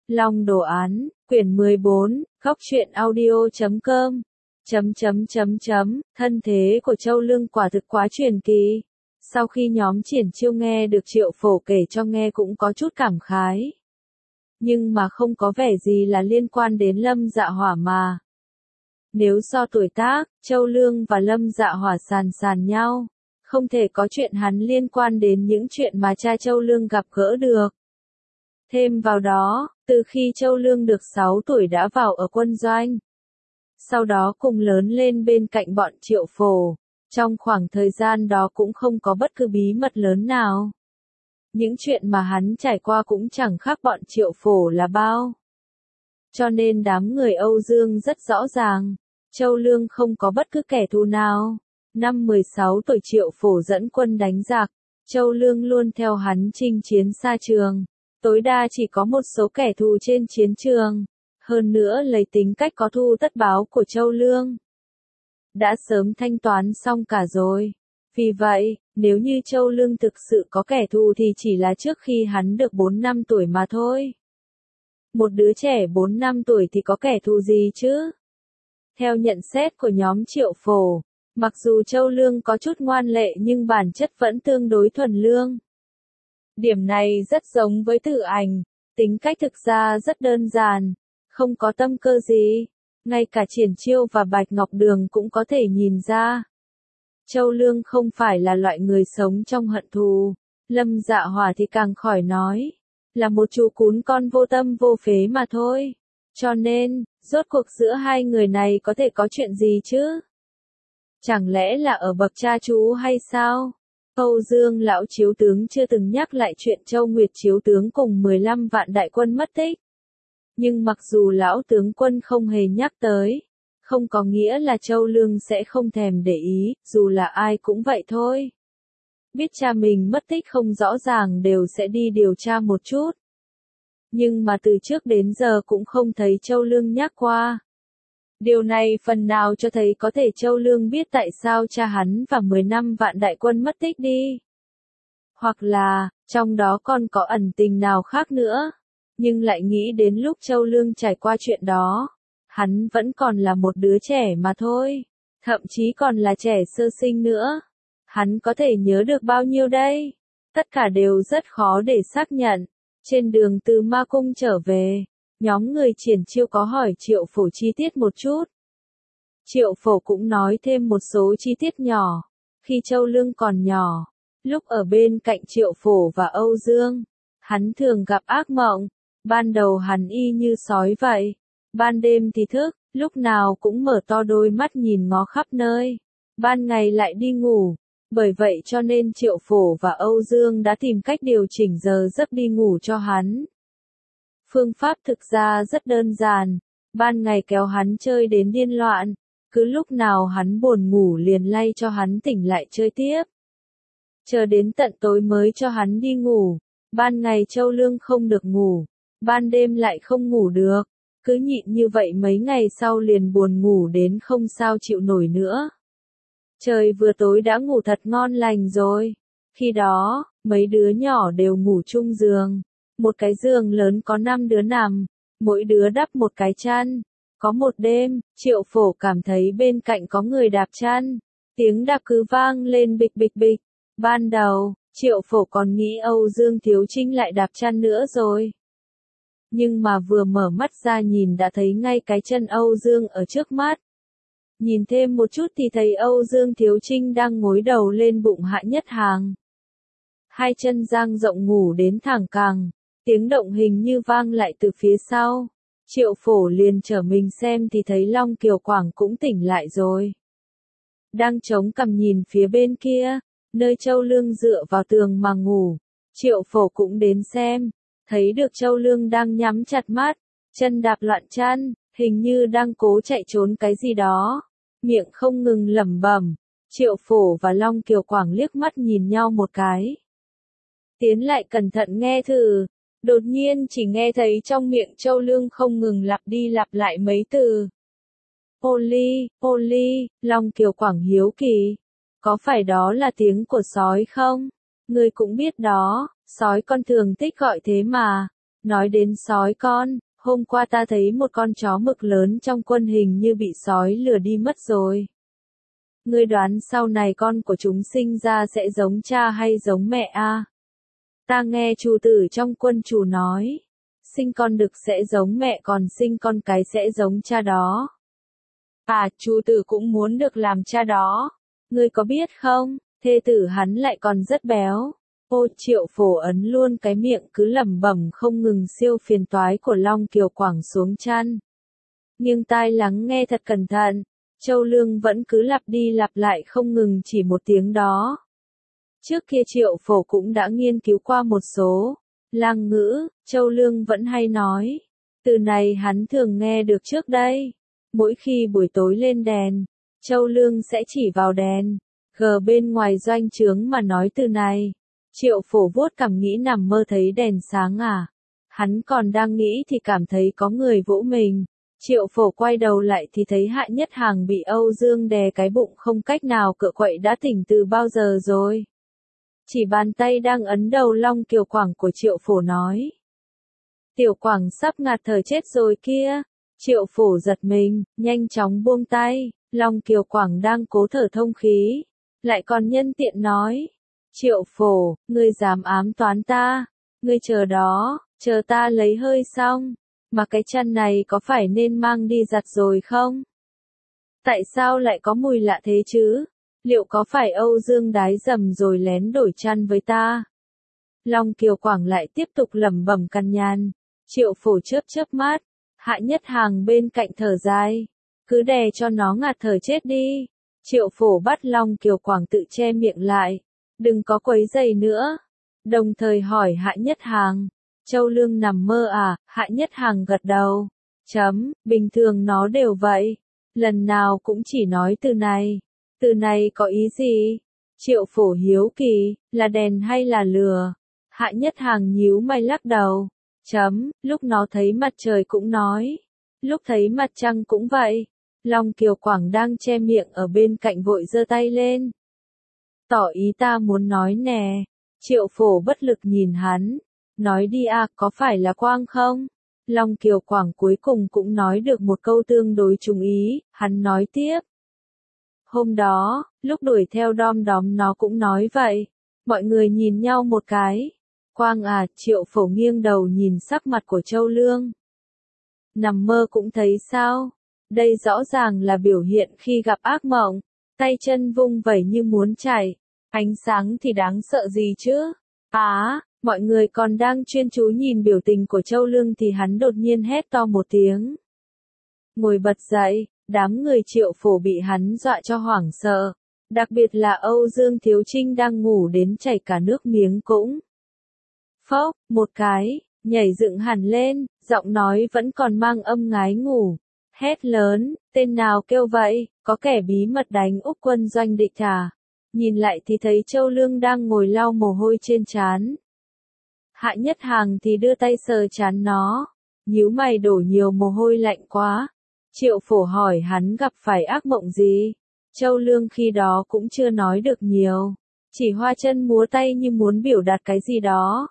Long đồ án, quyển 14, góc truyện audio.com. Thân thế của Châu Lương quả thực quá truyền kỳ. Sau khi nhóm Triển Chiêu nghe được Triệu Phổ kể cho nghe cũng có chút cảm khái. Nhưng mà không có vẻ gì là liên quan đến Lâm Dạ Hỏa mà. Nếu so tuổi tác, Châu Lương và Lâm Dạ Hỏa sàn nhau. Không thể có chuyện hắn liên quan đến những chuyện mà cha Châu Lương gặp gỡ được. Thêm vào đó, từ khi Châu Lương được 6 tuổi đã vào ở quân doanh. Sau đó cùng lớn lên bên cạnh bọn Triệu Phổ. Trong khoảng thời gian đó cũng không có bất cứ bí mật lớn nào. Những chuyện mà hắn trải qua cũng chẳng khác bọn Triệu Phổ là bao. Cho nên đám người Âu Dương rất rõ ràng, Châu Lương không có bất cứ kẻ thù nào. Năm 16 tuổi Triệu Phổ dẫn quân đánh giặc, Châu Lương luôn theo hắn chinh chiến xa trường. Tối đa chỉ có một số kẻ thù trên chiến trường. Hơn nữa lấy tính cách có thù tất báo của Châu Lương. Đã sớm thanh toán xong cả rồi. Vì vậy, nếu như Châu Lương thực sự có kẻ thù thì chỉ là trước khi hắn được 4 năm tuổi mà thôi. Một đứa trẻ 4 năm tuổi thì có kẻ thù gì chứ? Theo nhận xét của nhóm Triệu Phổ, mặc dù Châu Lương có chút ngoan lệ nhưng bản chất vẫn tương đối thuần lương. Điểm này rất giống với Tử Ảnh, tính cách thực ra rất đơn giản, không có tâm cơ gì, ngay cả Triển Chiêu và Bạch Ngọc Đường cũng có thể nhìn ra. Châu Lương không phải là loại người sống trong hận thù, Lâm Dạ Hỏa thì càng khỏi nói, là một chú cún con vô tâm vô phế mà thôi. Cho nên, rốt cuộc giữa hai người này có thể có chuyện gì chứ? Chẳng lẽ là ở bậc cha chú hay sao? Âu Dương lão chiếu tướng chưa từng nhắc lại chuyện Châu Nguyệt chiếu tướng cùng 15 vạn đại quân mất tích. Nhưng mặc dù lão tướng quân không hề nhắc tới, không có nghĩa là Châu Lương sẽ không thèm để ý, dù là ai cũng vậy thôi. Biết cha mình mất tích không rõ ràng đều sẽ đi điều tra một chút. Nhưng mà từ trước đến giờ cũng không thấy Châu Lương nhắc qua. Điều này phần nào cho thấy có thể Châu Lương biết tại sao cha hắn và 15 vạn đại quân mất tích đi. Hoặc là, trong đó còn có ẩn tình nào khác nữa. Nhưng lại nghĩ đến lúc Châu Lương trải qua chuyện đó, hắn vẫn còn là một đứa trẻ mà thôi. Thậm chí còn là trẻ sơ sinh nữa. Hắn có thể nhớ được bao nhiêu đây? Tất cả đều rất khó để xác nhận. Trên đường từ Ma Cung trở về, nhóm người Triển Chiêu có hỏi Triệu Phổ chi tiết một chút. Triệu Phổ cũng nói thêm một số chi tiết nhỏ. Khi Châu Lương còn nhỏ, lúc ở bên cạnh Triệu Phổ và Âu Dương, hắn thường gặp ác mộng. Ban đầu hắn y như sói vậy. Ban đêm thì thức, lúc nào cũng mở to đôi mắt nhìn ngó khắp nơi. Ban ngày lại đi ngủ. Bởi vậy cho nên Triệu Phổ và Âu Dương đã tìm cách điều chỉnh giờ giấc đi ngủ cho hắn. Phương pháp thực ra rất đơn giản. Ban ngày kéo hắn chơi đến điên loạn. Cứ lúc nào hắn buồn ngủ liền lay cho hắn tỉnh lại chơi tiếp. Chờ đến tận tối mới cho hắn đi ngủ. Ban ngày Châu Lương không được ngủ. Ban đêm lại không ngủ được. Cứ nhịn như vậy mấy ngày sau liền buồn ngủ đến không sao chịu nổi nữa. Trời vừa tối đã ngủ thật ngon lành rồi. Khi đó, mấy đứa nhỏ đều ngủ chung giường. Một cái giường lớn có 5 đứa nằm, mỗi đứa đắp một cái chăn. Có một đêm, Triệu Phổ cảm thấy bên cạnh có người đạp chăn. Tiếng đạp cứ vang lên bịch bịch bịch. Ban đầu, Triệu Phổ còn nghĩ Âu Dương Thiếu Trinh lại đạp chăn nữa rồi. Nhưng mà vừa mở mắt ra nhìn đã thấy ngay cái chân Âu Dương ở trước mắt. Nhìn thêm một chút thì thấy Âu Dương Thiếu Trinh đang gối đầu lên bụng Hạ Nhất Hàng. Hai chân dang rộng ngủ đến thẳng cẳng, tiếng động hình như vang lại từ phía sau. Triệu Phổ liền trở mình xem thì thấy Long Kiều Quảng cũng tỉnh lại rồi. Đang chống cằm nhìn phía bên kia, nơi Châu Lương dựa vào tường mà ngủ. Triệu Phổ cũng đến xem, thấy được Châu Lương đang nhắm chặt mắt, chân đạp loạn chăn, hình như đang cố chạy trốn cái gì đó. Miệng không ngừng lẩm bẩm. Triệu Phổ và Long Kiều Quảng liếc mắt nhìn nhau một cái. Tiến lại cẩn thận nghe thử. Đột nhiên chỉ nghe thấy trong miệng Châu Lương không ngừng lặp đi lặp lại mấy từ. Polly, Polly, Long Kiều Quảng hiếu kỳ. Có phải đó là tiếng của sói không? Ngươi cũng biết đó, sói con thường thích gọi thế mà. Nói đến sói con, hôm qua ta thấy một con chó mực lớn trong quân hình như bị sói lừa đi mất rồi. Ngươi đoán sau này con của chúng sinh ra sẽ giống cha hay giống mẹ a? Ta nghe chủ tử trong quân chủ nói, sinh con đực sẽ giống mẹ còn sinh con cái sẽ giống cha đó. À, chủ tử cũng muốn được làm cha đó. Ngươi có biết không, thê tử hắn lại còn rất béo. Ô Triệu Phổ ấn luôn cái miệng cứ lẩm bẩm không ngừng siêu phiền toái của Long Kiều Quảng xuống chăn. Nhưng tai lắng nghe thật cẩn thận, Châu Lương vẫn cứ lặp đi lặp lại không ngừng chỉ một tiếng đó. Trước kia Triệu Phổ cũng đã nghiên cứu qua một số lang ngữ, Châu Lương vẫn hay nói. Từ này hắn thường nghe được trước đây. Mỗi khi buổi tối lên đèn, Châu Lương sẽ chỉ vào đèn, gờ bên ngoài doanh trướng mà nói từ này. Triệu Phổ vuốt cằm nghĩ nằm mơ thấy đèn sáng à. Hắn còn đang nghĩ thì cảm thấy có người vỗ mình. Triệu Phổ quay đầu lại thì thấy Hạ Nhất Hàng bị Âu Dương đè cái bụng không cách nào cựa quậy đã tỉnh từ bao giờ rồi. Chỉ bàn tay đang ấn đầu Long Kiều Quảng của Triệu Phổ nói. Tiểu Quảng sắp ngạt thở chết rồi kia. Triệu Phổ giật mình, nhanh chóng buông tay. Long Kiều Quảng đang cố thở thông khí. Lại còn nhân tiện nói. Triệu Phổ, ngươi dám ám toán ta. Ngươi chờ đó, chờ ta lấy hơi xong. Mà cái chăn này có phải nên mang đi giặt rồi không? Tại sao lại có mùi lạ thế chứ? Liệu có phải Âu Dương đái dầm rồi lén đổi chăn với ta? Long Kiều Quảng lại tiếp tục lẩm bẩm cằn nhằn. Triệu Phổ chớp chớp mắt. Hạ Nhất Hàng bên cạnh thở dài. Cứ đè cho nó ngạt thở chết đi. Triệu Phổ bắt Long Kiều Quảng tự che miệng lại. Đừng có quấy rầy nữa. Đồng thời hỏi Hạ Nhất Hàng. Châu Lương nằm mơ à? Hạ Nhất Hàng gật đầu. Bình thường nó đều vậy. Lần nào cũng chỉ nói từ này. Từ này có ý gì? Triệu Phổ hiếu kỳ, là đèn hay là lừa? Hạ Nhất Hàng nhíu mày lắc đầu. Lúc nó thấy mặt trời cũng nói. Lúc thấy mặt trăng cũng vậy. Long Kiều Quảng đang che miệng ở bên cạnh vội giơ tay lên. Tỏ ý ta muốn nói nè. Triệu Phổ bất lực nhìn hắn. Nói đi à, có phải là quang không? Long Kiều Quảng cuối cùng cũng nói được một câu tương đối trùng ý, hắn nói tiếp. Hôm đó, lúc đuổi theo đom đóm nó cũng nói vậy. Mọi người nhìn nhau một cái. Quang à, Triệu Phổ nghiêng đầu nhìn sắc mặt của Châu Lương. Nằm mơ cũng thấy sao? Đây rõ ràng là biểu hiện khi gặp ác mộng. Tay chân vung vẩy như muốn chạy. Ánh sáng thì đáng sợ gì chứ? Mọi người còn đang chuyên chú nhìn biểu tình của Châu Lương thì hắn đột nhiên hét to một tiếng. Ngồi bật dậy, đám người Triệu Phổ bị hắn dọa cho hoảng sợ. Đặc biệt là Âu Dương Thiếu Trinh đang ngủ đến chảy cả nước miếng cũng. Phốc, một cái, nhảy dựng hẳn lên, giọng nói vẫn còn mang âm ngái ngủ. Hét lớn, tên nào kêu vậy, có kẻ bí mật đánh úp quân doanh địch à? Nhìn lại thì thấy Châu Lương đang ngồi lau mồ hôi trên trán. Hạ Nhất Hàng thì đưa tay sờ trán nó. Nhíu mày đổ nhiều mồ hôi lạnh quá. Triệu Phổ hỏi hắn gặp phải ác mộng gì. Châu Lương khi đó cũng chưa nói được nhiều. Chỉ hoa chân múa tay như muốn biểu đạt cái gì đó.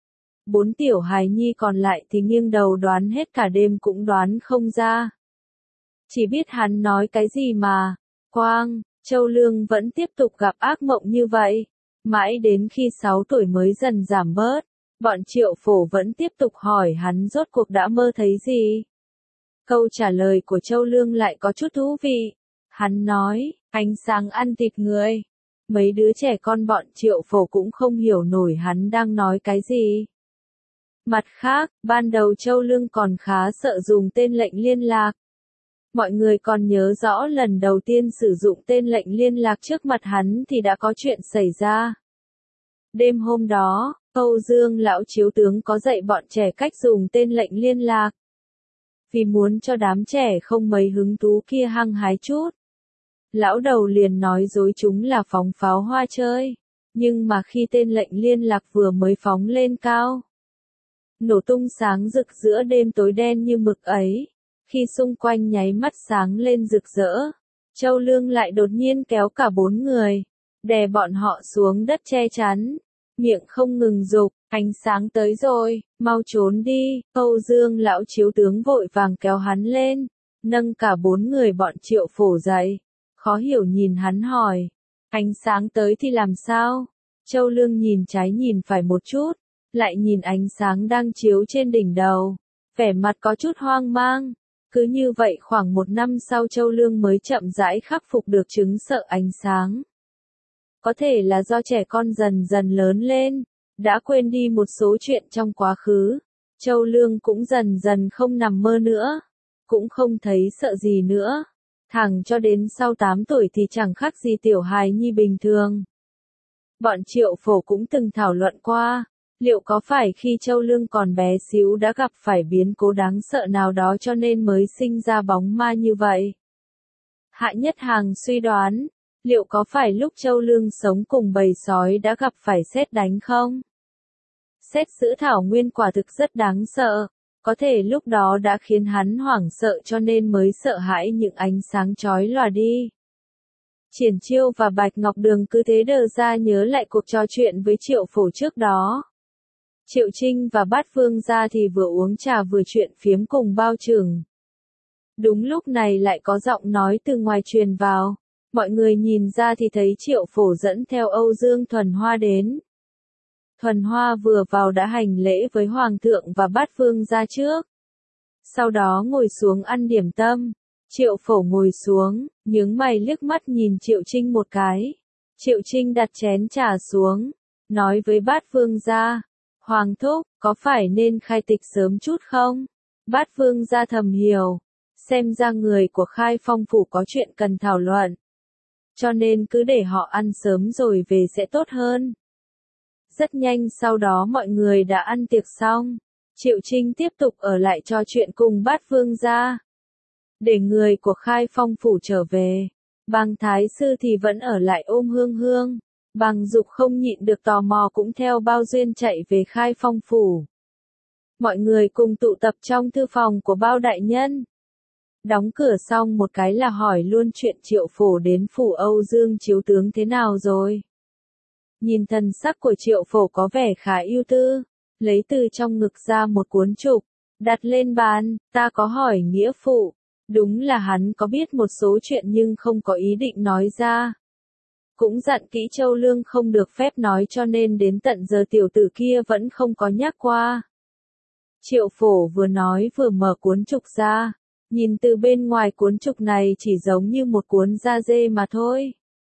4 tiểu hài nhi còn lại thì nghiêng đầu đoán hết cả đêm cũng đoán không ra. Chỉ biết hắn nói cái gì mà. Quang, Châu Lương vẫn tiếp tục gặp ác mộng như vậy. Mãi đến khi 6 tuổi mới dần giảm bớt. Bọn Triệu Phổ vẫn tiếp tục hỏi hắn rốt cuộc đã mơ thấy gì. Câu trả lời của Châu Lương lại có chút thú vị. Hắn nói, ánh sáng ăn thịt người. Mấy đứa trẻ con bọn Triệu Phổ cũng không hiểu nổi hắn đang nói cái gì. Mặt khác, ban đầu Châu Lương còn khá sợ dùng tên lệnh liên lạc. Mọi người còn nhớ rõ lần đầu tiên sử dụng tên lệnh liên lạc trước mặt hắn thì đã có chuyện xảy ra. Đêm hôm đó, Âu Dương lão chiếu tướng có dạy bọn trẻ cách dùng tên lệnh liên lạc. Vì muốn cho đám trẻ không mấy hứng thú kia hăng hái chút. Lão đầu liền nói dối chúng là phóng pháo hoa chơi. Nhưng mà khi tên lệnh liên lạc vừa mới phóng lên cao. Nổ tung sáng rực giữa đêm tối đen như mực ấy. Khi xung quanh nháy mắt sáng lên rực rỡ. Châu Lương lại đột nhiên kéo cả 4 người. Đè bọn họ xuống đất che chắn. Miệng không ngừng dục, Ánh sáng tới rồi, mau trốn đi, Âu Dương lão chiếu tướng vội vàng kéo hắn lên, nâng cả 4 người bọn Triệu Phổ dậy, khó hiểu nhìn hắn hỏi, ánh sáng tới thì làm sao? Châu Lương nhìn trái nhìn phải một chút, lại nhìn ánh sáng đang chiếu trên đỉnh đầu, vẻ mặt có chút hoang mang. Cứ như vậy khoảng 1 năm sau Châu Lương mới chậm rãi khắc phục được chứng sợ ánh sáng. Có thể là do trẻ con dần dần lớn lên, đã quên đi một số chuyện trong quá khứ. Châu Lương cũng dần dần không nằm mơ nữa, cũng không thấy sợ gì nữa. Thẳng cho đến sau 8 tuổi thì chẳng khác gì tiểu hài nhi bình thường. Bọn Triệu Phổ cũng từng thảo luận qua, liệu có phải khi Châu Lương còn bé xíu đã gặp phải biến cố đáng sợ nào đó cho nên mới sinh ra bóng ma như vậy? Hạ Nhất Hàng suy đoán, liệu có phải lúc Châu Lương sống cùng bầy sói đã gặp phải sét đánh không? Sét giữ thảo nguyên quả thực rất đáng sợ, có thể lúc đó đã khiến hắn hoảng sợ cho nên mới sợ hãi những ánh sáng chói lòa đi. Triển Chiêu và Bạch Ngọc Đường cứ thế đờ ra nhớ lại cuộc trò chuyện với Triệu Phổ trước đó. Triệu Trinh và Bát Vương gia thì vừa uống trà vừa chuyện phiếm cùng Bao Trừng. Đúng lúc này lại có giọng nói từ ngoài truyền vào, mọi người nhìn ra thì thấy Triệu Phổ dẫn theo Âu Dương Thuần Hoa đến. Thuần Hoa vừa vào đã hành lễ với Hoàng thượng và Bát Vương gia trước. Sau đó ngồi xuống ăn điểm tâm. Triệu Phổ ngồi xuống, nhướng mày liếc mắt nhìn Triệu Trinh một cái. Triệu Trinh đặt chén trà xuống, nói với Bát Vương gia, Hoàng thúc, có phải nên khai tịch sớm chút không? Bát Vương gia thầm hiểu, xem ra người của Khai Phong phủ có chuyện cần thảo luận. Cho nên cứ để họ ăn sớm rồi về sẽ tốt hơn. Rất nhanh sau đó mọi người đã ăn tiệc xong. Triệu Trinh tiếp tục ở lại trò chuyện cùng Bát Vương gia. Để người của Khai Phong phủ trở về, Bàng Thái sư thì vẫn ở lại ôm Hương Hương. Bàng Dục không nhịn được tò mò cũng theo Bao Duyên chạy về Khai Phong phủ. Mọi người cùng tụ tập trong thư phòng của Bao đại nhân. Đóng cửa xong một cái là hỏi luôn chuyện Triệu Phổ đến phủ Âu Dương chiếu tướng thế nào rồi. Nhìn thần sắc của Triệu Phổ có vẻ khá ưu tư, lấy từ trong ngực ra một cuốn trục, đặt lên bàn, ta có hỏi nghĩa phụ. Đúng là hắn có biết một số chuyện nhưng không có ý định nói ra. Cũng dặn kỹ Châu Lương không được phép nói cho nên đến tận giờ tiểu tử kia vẫn không có nhắc qua. Triệu Phổ vừa nói vừa mở cuốn trục ra, nhìn từ bên ngoài cuốn trục này chỉ giống như một cuốn da dê mà thôi.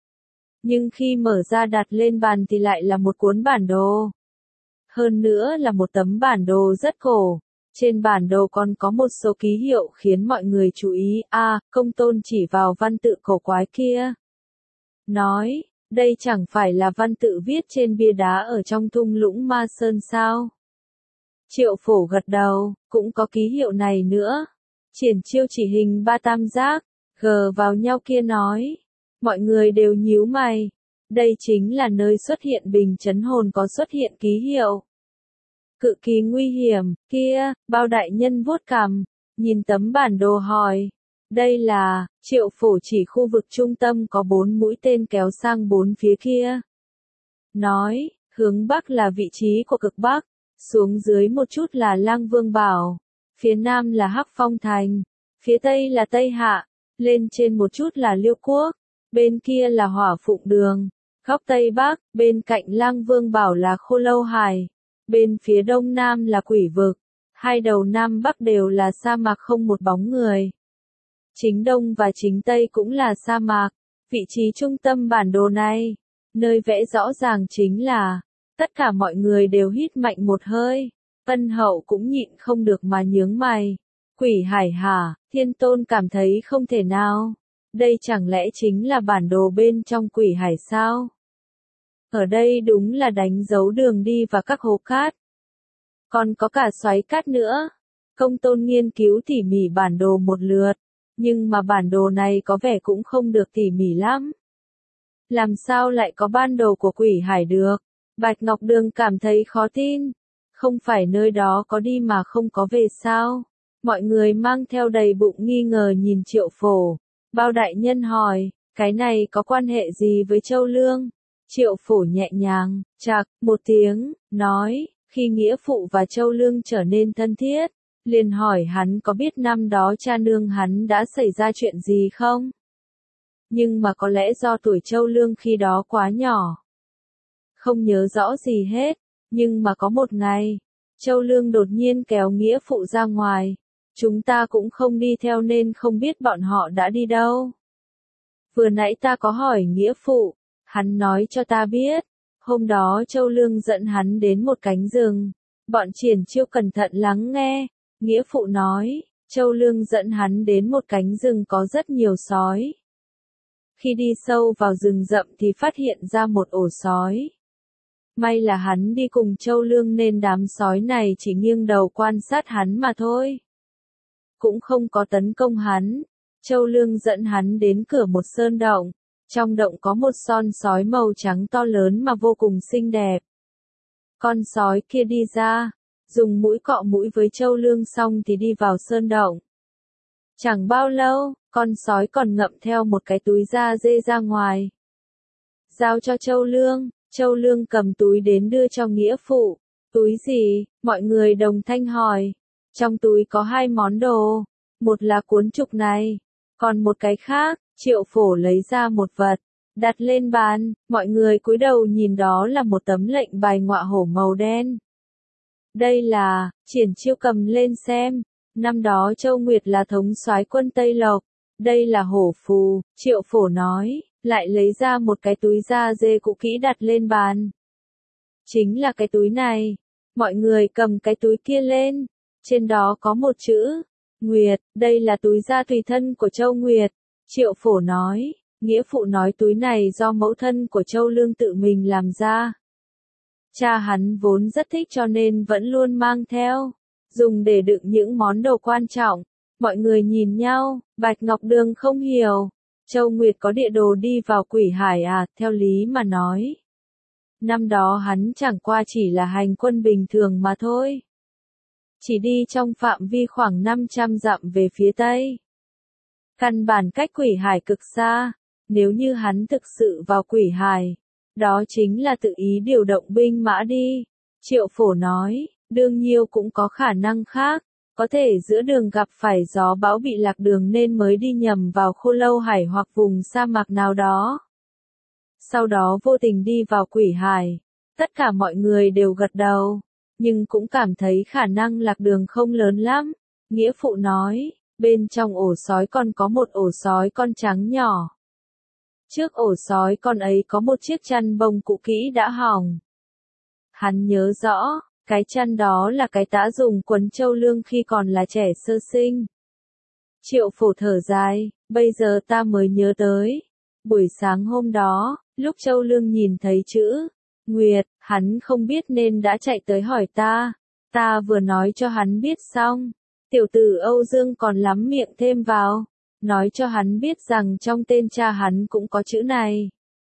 Nhưng khi mở ra đặt lên bàn thì lại là một cuốn bản đồ. Hơn nữa là một tấm bản đồ rất cổ. Trên bản đồ còn có một số ký hiệu khiến mọi người chú ý. Công tôn chỉ vào văn tự cổ quái kia. Nói, đây chẳng phải là văn tự viết trên bia đá ở trong thung lũng Ma Sơn sao? Triệu Phổ gật đầu, cũng có ký hiệu này nữa. Triển Chiêu chỉ hình ba tam giác, gờ vào nhau kia nói. Mọi người đều nhíu mày. Đây chính là nơi xuất hiện bình chấn hồn có xuất hiện ký hiệu. Cực kỳ nguy hiểm, kia, Bao đại nhân vuốt cằm, nhìn tấm bản đồ hỏi. Đây là, Triệu Phổ chỉ khu vực trung tâm có 4 mũi tên kéo sang 4 phía kia. Nói, hướng Bắc là vị trí của cực Bắc, xuống dưới một chút là Lang Vương Bảo, phía Nam là Hắc Phong Thành, phía Tây là Tây Hạ, lên trên một chút là Liêu Quốc, bên kia là Hỏa Phụng Đường, góc Tây Bắc, bên cạnh Lang Vương Bảo là Khô Lâu Hải. Bên phía đông nam là Quỷ Vực, hai đầu nam bắc đều là sa mạc không một bóng người. Chính đông và chính tây cũng là sa mạc, vị trí trung tâm bản đồ này, nơi vẽ rõ ràng chính là, tất cả mọi người đều hít mạnh một hơi, Ân Hậu cũng nhịn không được mà nhướng mày. Quỷ Hải hả? Thiên Tôn cảm thấy không thể nào. Đây chẳng lẽ chính là bản đồ bên trong Quỷ Hải sao? Ở đây đúng là đánh dấu đường đi và các hố cát. Còn có cả xoáy cát nữa. Công Tôn nghiên cứu tỉ mỉ bản đồ một lượt, nhưng mà bản đồ này có vẻ cũng không được tỉ mỉ lắm. Làm sao lại có bản đồ của Quỷ Hải được? Bạch Ngọc Đường cảm thấy khó tin. Không phải nơi đó có đi mà không có về sao? Mọi người mang theo đầy bụng nghi ngờ nhìn Triệu Phổ. Bao đại nhân hỏi, cái này có quan hệ gì với Châu Lương? Triệu Phổ nhẹ nhàng, chạc, một tiếng, nói, Khi nghĩa phụ và Châu Lương trở nên thân thiết, liền hỏi hắn có biết năm đó cha nương hắn đã xảy ra chuyện gì không? Nhưng mà có lẽ do tuổi Châu Lương khi đó quá nhỏ, không nhớ rõ gì hết, nhưng mà có một ngày, Châu Lương đột nhiên kéo nghĩa phụ ra ngoài. Chúng ta cũng không đi theo nên không biết bọn họ đã đi đâu. Vừa nãy ta có hỏi nghĩa phụ, hắn nói cho ta biết, hôm đó Châu Lương dẫn hắn đến một cánh rừng. Bọn Triển Chiêu cẩn thận lắng nghe, nghĩa phụ nói, Châu Lương dẫn hắn đến một cánh rừng có rất nhiều sói. Khi đi sâu vào rừng rậm thì phát hiện ra một ổ sói. May là hắn đi cùng Châu Lương nên đám sói này chỉ nghiêng đầu quan sát hắn mà thôi. Cũng không có tấn công hắn. Châu Lương dẫn hắn đến cửa một sơn động. Trong động có một con sói màu trắng to lớn mà vô cùng xinh đẹp. Con sói kia đi ra, dùng mũi cọ mũi với Châu Lương xong thì đi vào sơn động. Chẳng bao lâu, con sói còn ngậm theo một cái túi da dê ra ngoài. Giao cho Châu Lương. Châu Lương cầm túi đến đưa cho nghĩa phụ. Túi gì? Mọi người đồng thanh hỏi. Trong túi có 2 món đồ. Một là cuốn trục này. Còn một cái khác, Triệu Phổ lấy ra một vật. Đặt lên bàn, mọi người cúi đầu nhìn đó là một tấm lệnh bài ngọa hổ màu đen. Đây là, Triển Chiêu cầm lên xem. Năm đó Châu Nguyệt là thống soái quân Tây Lộc. Đây là hổ phù, Triệu Phổ nói. Lại lấy ra một cái túi da dê cũ kỹ đặt lên bàn. Chính là cái túi này. Mọi người cầm cái túi kia lên. Trên đó có một chữ. Nguyệt, đây là túi da tùy thân của Châu Nguyệt. Triệu Phổ nói. Nghĩa phụ nói túi này do mẫu thân của Châu Lương tự mình làm ra. Cha hắn vốn rất thích cho nên vẫn luôn mang theo. Dùng để đựng những món đồ quan trọng. Mọi người nhìn nhau, Bạch Ngọc Đường không hiểu. Châu Nguyệt có địa đồ đi vào Quỷ Hải à, theo lý mà nói. Năm đó hắn chẳng qua chỉ là hành quân bình thường mà thôi. Chỉ đi trong phạm vi khoảng 500 dặm về phía Tây. Căn bản cách Quỷ Hải cực xa, nếu như hắn thực sự vào Quỷ Hải, đó chính là tự ý điều động binh mã đi. Triệu Phổ nói, đương nhiêu cũng có khả năng khác. Có thể giữa đường gặp phải gió bão bị lạc đường nên mới đi nhầm vào Khô Lâu Hải hoặc vùng sa mạc nào đó. Sau đó vô tình đi vào Quỷ Hải. Tất cả mọi người đều gật đầu, nhưng cũng cảm thấy khả năng lạc đường không lớn lắm. Nghĩa phụ nói, bên trong ổ sói còn có một ổ sói con trắng nhỏ. Trước ổ sói con ấy có một chiếc chăn bông cũ kỹ đã hỏng. Hắn nhớ rõ. Cái chăn đó là cái tã dùng quấn Châu Lương khi còn là trẻ sơ sinh. Triệu Phổ thở dài, bây giờ ta mới nhớ tới. Buổi sáng hôm đó, lúc Châu Lương nhìn thấy chữ Nguyệt, hắn không biết nên đã chạy tới hỏi ta. Ta vừa nói cho hắn biết xong. Tiểu tử Âu Dương còn lắm miệng thêm vào. Nói cho hắn biết rằng trong tên cha hắn cũng có chữ này.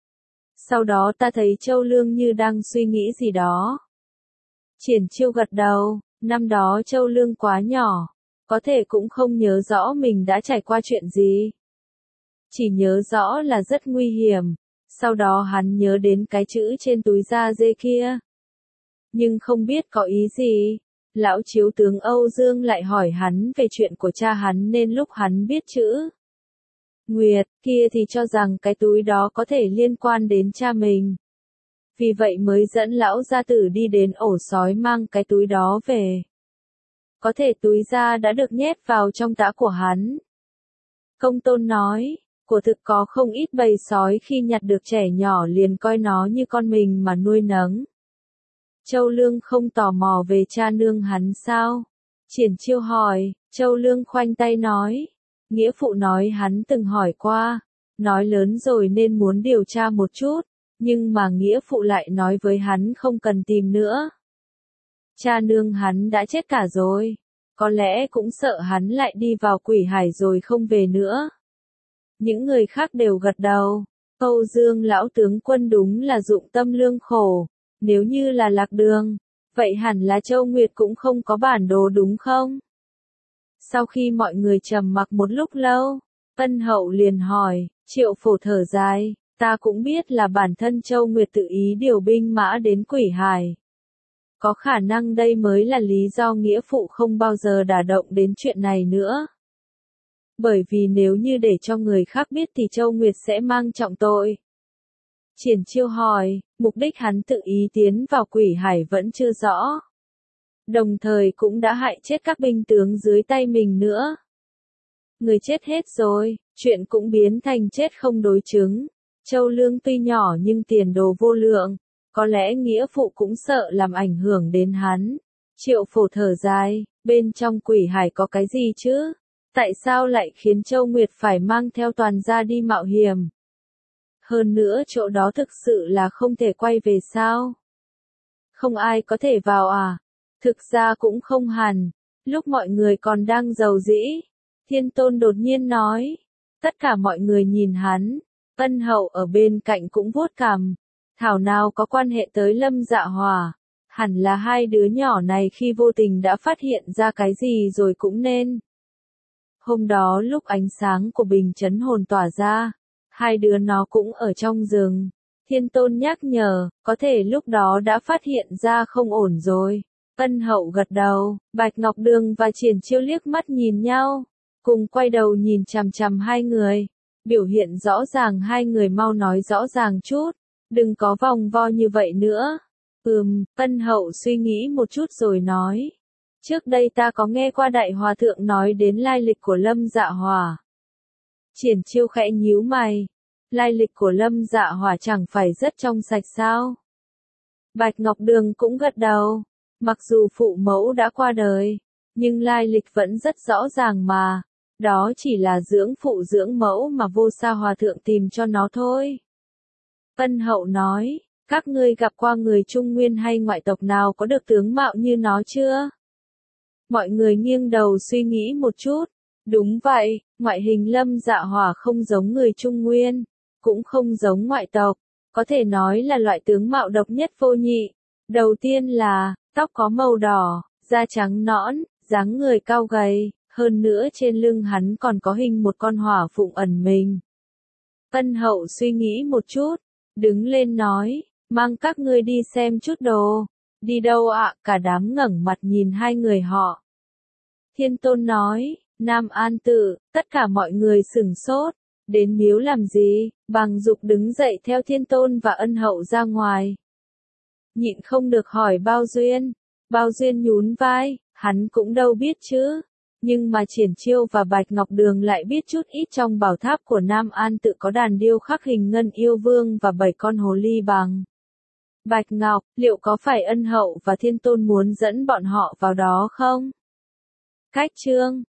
Sau đó ta thấy Châu Lương như đang suy nghĩ gì đó. Triển Chiêu gật đầu, năm đó Châu Lương quá nhỏ, có thể cũng không nhớ rõ mình đã trải qua chuyện gì. Chỉ nhớ rõ là rất nguy hiểm, sau đó hắn nhớ đến cái chữ trên túi da dê kia. Nhưng không biết có ý gì, lão chiếu tướng Âu Dương lại hỏi hắn về chuyện của cha hắn nên lúc hắn biết chữ Nguyệt kia thì cho rằng cái túi đó có thể liên quan đến cha mình. Vì vậy mới dẫn lão gia tử đi đến ổ sói mang cái túi đó về. Có thể túi da đã được nhét vào trong tã của hắn. Công Tôn nói, của thực có không ít bầy sói khi nhặt được trẻ nhỏ liền coi nó như con mình mà nuôi nấng. Châu Lương không tò mò về cha nương hắn sao? Triển Chiêu hỏi, Châu Lương khoanh tay nói. Nghĩa phụ nói hắn từng hỏi qua, nói lớn rồi nên muốn điều tra một chút. Nhưng mà nghĩa phụ lại nói với hắn không cần tìm nữa. Cha nương hắn đã chết cả rồi. Có lẽ cũng sợ hắn lại đi vào Quỷ Hải rồi không về nữa. Những người khác đều gật đầu. Âu Dương lão tướng quân đúng là dụng tâm lương khổ. Nếu như là lạc đường, vậy hẳn là Châu Nguyệt cũng không có bản đồ đúng không? Sau khi mọi người trầm mặc một lúc lâu, Ân Hậu liền hỏi, Triệu Phổ thở dài. Ta cũng biết là bản thân Châu Nguyệt tự ý điều binh mã đến Quỷ Hải. Có khả năng đây mới là lý do nghĩa phụ không bao giờ đả động đến chuyện này nữa. Bởi vì nếu như để cho người khác biết thì Châu Nguyệt sẽ mang trọng tội. Triển Chiêu hỏi, mục đích hắn tự ý tiến vào Quỷ Hải vẫn chưa rõ. Đồng thời cũng đã hại chết các binh tướng dưới tay mình nữa. Người chết hết rồi, chuyện cũng biến thành chết không đối chứng. Châu Lương tuy nhỏ nhưng tiền đồ vô lượng, có lẽ nghĩa phụ cũng sợ làm ảnh hưởng đến hắn. Triệu Phổ thở dài, bên trong Quỷ Hải có cái gì chứ? Tại sao lại khiến Châu Nguyệt phải mang theo toàn gia đi mạo hiểm? Hơn nữa chỗ đó thực sự là không thể quay về sao? Không ai có thể vào à? Thực ra cũng không hẳn. Lúc mọi người còn đang giàu dĩ, Thiên Tôn đột nhiên nói. Tất cả mọi người nhìn hắn. Ân Hậu ở bên cạnh cũng vuốt cằm. Thảo nào có quan hệ tới Lâm Dạ Hỏa. Hẳn là hai đứa nhỏ này khi vô tình đã phát hiện ra cái gì rồi cũng nên. Hôm đó lúc ánh sáng của bình chấn hồn tỏa ra, hai đứa nó cũng ở trong rừng. Thiên Tôn nhắc nhở, có thể lúc đó đã phát hiện ra không ổn rồi. Ân Hậu gật đầu, Bạch Ngọc Đường và Triển Chiêu liếc mắt nhìn nhau, cùng quay đầu nhìn chằm chằm hai người. Biểu hiện rõ ràng hai người mau nói rõ ràng chút, đừng có vòng vo như vậy nữa. Ân Hậu suy nghĩ một chút rồi nói. Trước đây ta có nghe qua Đại Hòa Thượng nói đến lai lịch của Lâm Dạ Hỏa. Triển Chiêu khẽ nhíu mày. Lai lịch của Lâm Dạ Hỏa chẳng phải rất trong sạch sao? Bạch Ngọc Đường cũng gật đầu. Mặc dù phụ mẫu đã qua đời, nhưng lai lịch vẫn rất rõ ràng mà. Đó chỉ là dưỡng phụ dưỡng mẫu mà Vô Sa Hòa Thượng tìm cho nó thôi. Ân Hậu nói, các ngươi gặp qua người Trung Nguyên hay ngoại tộc nào có được tướng mạo như nó chưa? Mọi người nghiêng đầu suy nghĩ một chút. Đúng vậy, ngoại hình Lâm Dạ Hỏa không giống người Trung Nguyên, cũng không giống ngoại tộc, có thể nói là loại tướng mạo độc nhất vô nhị. Đầu tiên là, tóc có màu đỏ, da trắng nõn, dáng người cao gầy, hơn nữa trên lưng hắn còn có hình một con hỏa phụng ẩn mình. Ân Hậu suy nghĩ một chút, đứng lên nói, mang các ngươi đi xem chút đồ. Đi đâu ạ? Cả đám ngẩng mặt nhìn hai người họ. Thiên Tôn nói, Nam An Tự, tất cả mọi người sửng sốt. Đến miếu làm gì? Bàng Dục đứng dậy theo Thiên Tôn và Ân Hậu ra ngoài. Nhịn không được hỏi Bao Duyên. Bao Duyên nhún vai, hắn cũng đâu biết chứ. Nhưng mà Triển Chiêu và Bạch Ngọc Đường lại biết chút ít trong bảo tháp của Nam An Tự có đàn điêu khắc hình ngân yêu vương và 7 con hồ ly bằng. Bạch Ngọc, liệu có phải Ân Hậu và Thiên Tôn muốn dẫn bọn họ vào đó không? Cách chương